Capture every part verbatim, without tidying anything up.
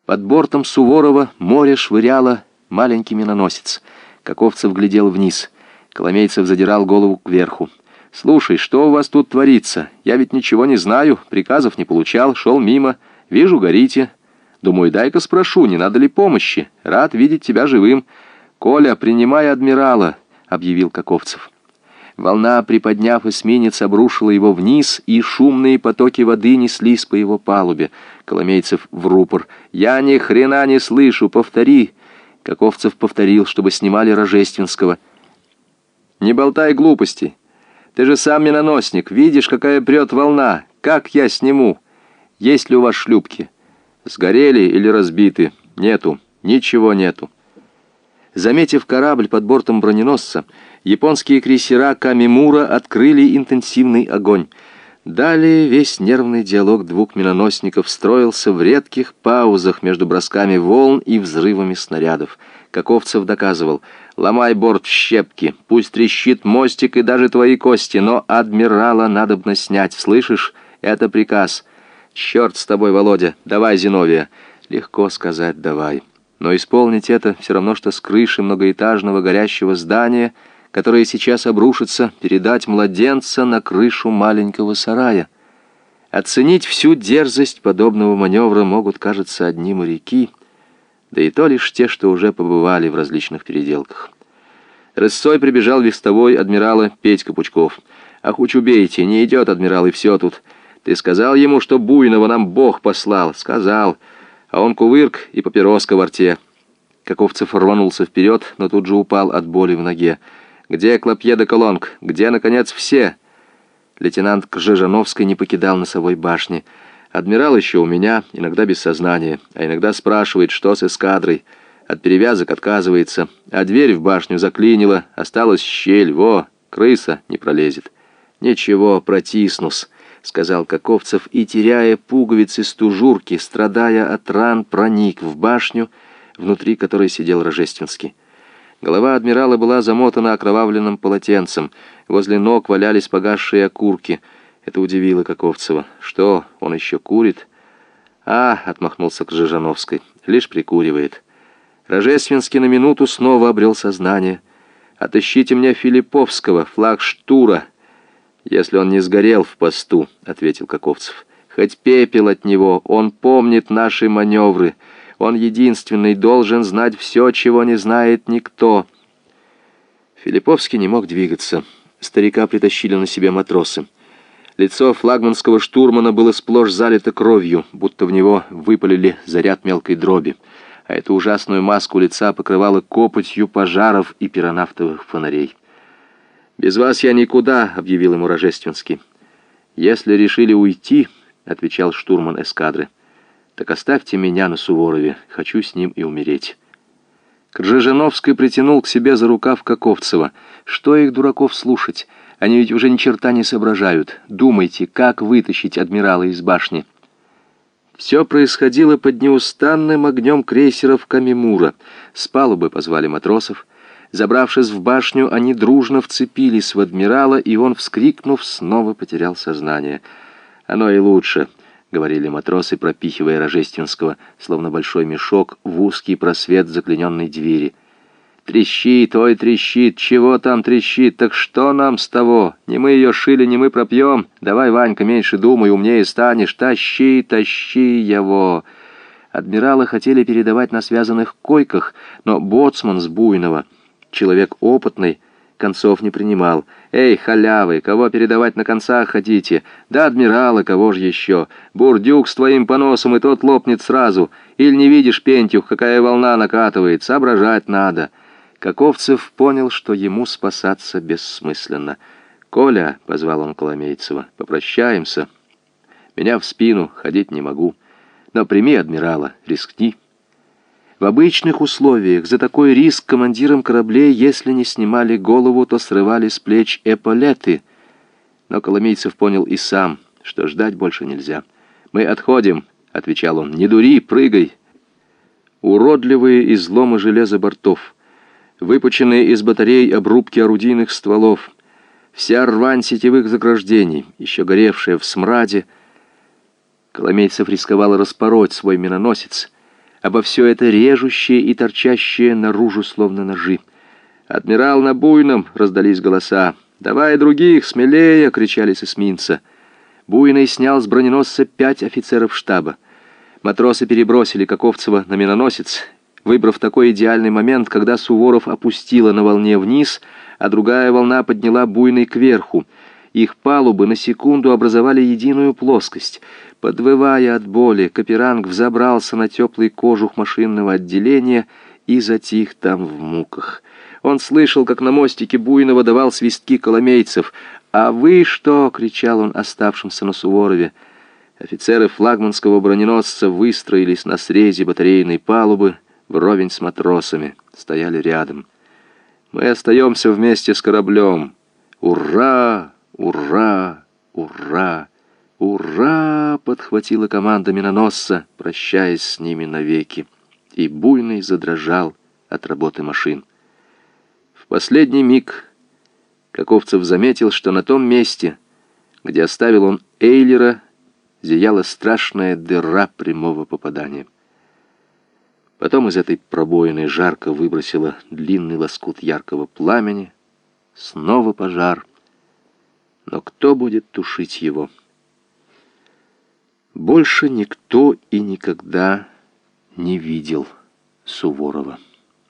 Под бортом Суворова море швыряло маленький миноносец. Каковцев глядел вниз. Коломейцев задирал голову кверху. «Слушай, что у вас тут творится? Я ведь ничего не знаю, приказов не получал, шел мимо. Вижу, горите. Думаю, дай-ка спрошу, не надо ли помощи? Рад видеть тебя живым». «Коля, принимай адмирала», — объявил Каковцев. Волна, приподняв эсминец, обрушила его вниз, и шумные потоки воды неслись по его палубе. Коломейцев в рупор. «Я ни хрена не слышу, повтори!» Каковцев повторил, чтобы снимали Рожественского. «Не болтай глупостей. Ты же сам миноносник. Видишь, какая прет волна. Как я сниму? Есть ли у вас шлюпки? Сгорели или разбиты? Нету. Ничего нету». Заметив корабль под бортом броненосца, японские крейсера Камимура открыли интенсивный огонь. Далее весь нервный диалог двух миноносников строился в редких паузах между бросками волн и взрывами снарядов. Каковцев доказывал: «Ломай борт в щепки, пусть трещит мостик и даже твои кости, но адмирала надобно снять, слышишь? Это приказ. Черт с тобой, Володя, давай Зиновия». Легко сказать «давай». Но исполнить это все равно, что с крыши многоэтажного горящего здания, которое сейчас обрушится, передать младенца на крышу маленького сарая. Оценить всю дерзость подобного маневра могут, кажется, одни моряки, да и то лишь те, что уже побывали в различных переделках. Рысцой прибежал вестовой адмирала Петька Пучков. «Ах, уж убейте, не идет адмирал, и все тут. Ты сказал ему, что буйного нам Бог послал?» «Сказал. А он кувырк и папироска во рте». Каковцев рванулся вперед, но тут же упал от боли в ноге. «Где Клопье де Колонг? Где, наконец, все?» Лейтенант Кржижановский не покидал носовой башни. «Адмирал еще у меня, иногда без сознания, а иногда спрашивает, что с эскадрой. От перевязок отказывается, а дверь в башню заклинила, осталась щель, во, крыса не пролезет». «Ничего, протиснусь», — сказал Каковцев, и, теряя пуговицы с тужурки, страдая от ран, проник в башню, внутри которой сидел Рожественский. Голова адмирала была замотана окровавленным полотенцем. Возле ног валялись погасшие окурки. Это удивило Каковцева. «Что, он еще курит?» «А», — отмахнулся Кржижановской, — «лишь прикуривает». Рожественский на минуту снова обрел сознание. «Отыщите мне Филипповского, флаг Штура». «Если он не сгорел в посту», — ответил Каковцев. «Хоть пепел от него, он помнит наши маневры. Он единственный должен знать все, чего не знает никто». Филипповский не мог двигаться. Старика притащили на себе матросы. Лицо флагманского штурмана было сплошь залито кровью, будто в него выпалили заряд мелкой дроби. А эту ужасную маску лица покрывала копотью пожаров и пиронавтовых фонарей. «Без вас я никуда», — объявил ему Рожественский. «Если решили уйти», — отвечал штурман эскадры, — «так оставьте меня на Суворове, хочу с ним и умереть». Кржижановский притянул к себе за рукав Каковцева. «Что их, дураков, слушать? Они ведь уже ни черта не соображают. Думайте, как вытащить адмирала из башни». Все происходило под неустанным огнем крейсеров Камимура. С палубы позвали матросов. Забравшись в башню, они дружно вцепились в адмирала, и он, вскрикнув, снова потерял сознание. «Оно и лучше», — говорили матросы, пропихивая Рожественского, словно большой мешок, в узкий просвет заклиненной двери. «Трещит, ой, трещит, чего там трещит, так что нам с того? Не мы ее шили, не мы пропьем. Давай, Ванька, меньше думай, умнее станешь. Тащи, тащи его». Адмирала хотели передавать на связанных койках, но боцман с Буйного, человек опытный, концов не принимал. «Эй, халявы, кого передавать на концах хотите? Да адмирала, кого же еще? Бурдюк с твоим поносом, и тот лопнет сразу. Или не видишь, Пентюх, какая волна накатывает? Соображать надо». Каковцев понял, что ему спасаться бессмысленно. «Коля», — позвал он Коломейцева, — «попрощаемся. Меня в спину, ходить не могу. Но прими адмирала, рискни». В обычных условиях за такой риск командирам кораблей, если не снимали голову, то срывали с плеч эполеты. Но Коломейцев понял и сам, что ждать больше нельзя. «Мы отходим», — отвечал он, — «не дури, прыгай». Уродливые изломы железа бортов, выпученные из батарей обрубки орудийных стволов, вся рвань сетевых заграждений, еще горевшая в смраде. Коломейцев рисковал распороть свой миноносец, обо все это режущее и торчащее наружу, словно ножи. «Адмирал на буйном!» — раздались голоса. «Давай других, смелее!» — кричали с эсминца. Буйный снял с броненосца пять офицеров штаба. Матросы перебросили Каковцева на миноносец, выбрав такой идеальный момент, когда Суворов опустила на волне вниз, а другая волна подняла Буйный кверху. Их палубы на секунду образовали единую плоскость. Подвывая от боли, Каперанг взобрался на теплый кожух машинного отделения и затих там в муках. Он слышал, как на мостике Буйного давал свистки коломейцев. «А вы что?» — кричал он оставшимся на Суворове. Офицеры флагманского броненосца выстроились на срезе батарейной палубы вровень с матросами, стояли рядом. «Мы остаемся вместе с кораблем. Ура! Ура! Ура! Ура!» — подхватила команда миноносца, прощаясь с ними навеки. И Буйный задрожал от работы машин. В последний миг Каковцев заметил, что на том месте, где оставил он Эйлера, зияла страшная дыра прямого попадания. Потом из этой пробоины жарко выбросило длинный лоскут яркого пламени. Снова пожар. Но кто будет тушить его? Больше никто и никогда не видел Суворова.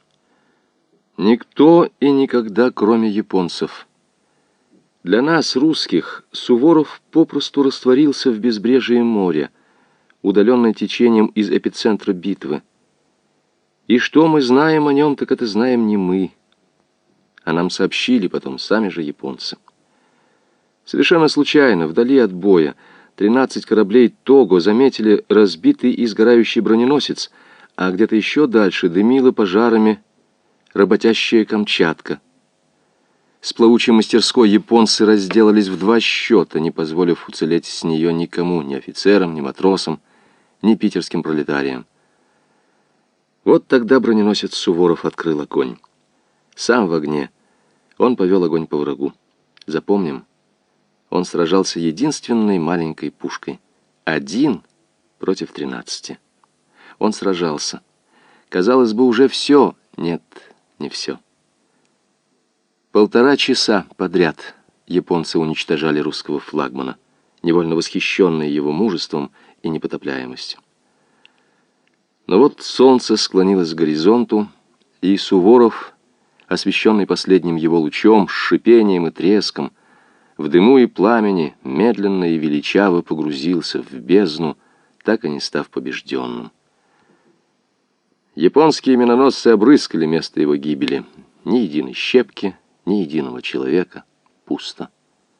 Никто и никогда, кроме японцев. Для нас, русских, Суворов попросту растворился в безбрежии моря, удаленный течением из эпицентра битвы. И что мы знаем о нем, так это знаем не мы, а нам сообщили потом сами же японцы. Совершенно случайно, вдали от боя, тринадцать кораблей Того заметили разбитый и сгорающий броненосец, а где-то еще дальше дымила пожарами работящая Камчатка. С плавучей мастерской японцы разделались в два счета, не позволив уцелеть с нее никому, ни офицерам, ни матросам, ни питерским пролетариям. Вот тогда броненосец Суворов открыл огонь. Сам в огне. Он повел огонь по врагу. Запомним, он сражался единственной маленькой пушкой. Один против тринадцати. Он сражался. Казалось бы, уже все. Нет, не все. Полтора часа подряд японцы уничтожали русского флагмана, невольно восхищенные его мужеством и непотопляемостью. Но вот солнце склонилось к горизонту, и Суворов, освещенный последним его лучом, с шипением и треском, в дыму и пламени, медленно и величаво погрузился в бездну, так и не став побежденным. Японские миноносцы обрыскали место его гибели. Ни единой щепки, ни единого человека. Пусто.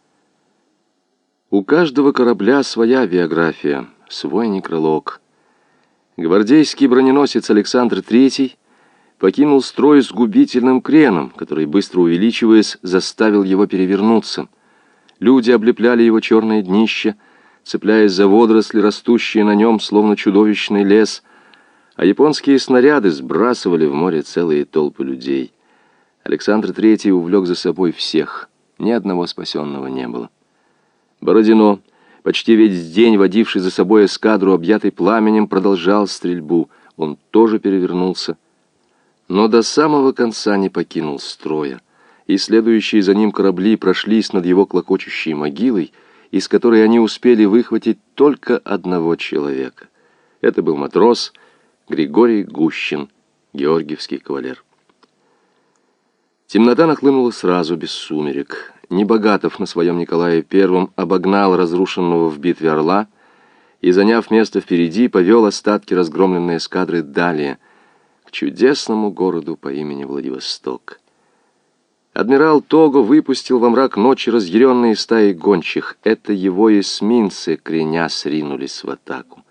У каждого корабля своя биография, свой некролог. Гвардейский броненосец Александр Третий покинул строй с губительным креном, который, быстро увеличиваясь, заставил его перевернуться. Люди облепляли его черное днище, цепляясь за водоросли, растущие на нем, словно чудовищный лес, а японские снаряды сбрасывали в море целые толпы людей. Александр Третий увлек за собой всех, ни одного спасенного не было. Бородино, почти весь день водивший за собой эскадру, объятый пламенем, продолжал стрельбу. Он тоже перевернулся, но до самого конца не покинул строя, и следующие за ним корабли прошлись над его клокочущей могилой, из которой они успели выхватить только одного человека. Это был матрос Григорий Гущин, георгиевский кавалер. Темнота нахлынула сразу, без сумерек. Небогатов на своем Николае Первом обогнал разрушенного в битве Орла и, заняв место впереди, повел остатки разгромленной эскадры далее, к чудесному городу по имени Владивосток. Адмирал Того выпустил во мрак ночи разъяренные стаи гончих. Это его эсминцы, кренясь, ринулись в атаку.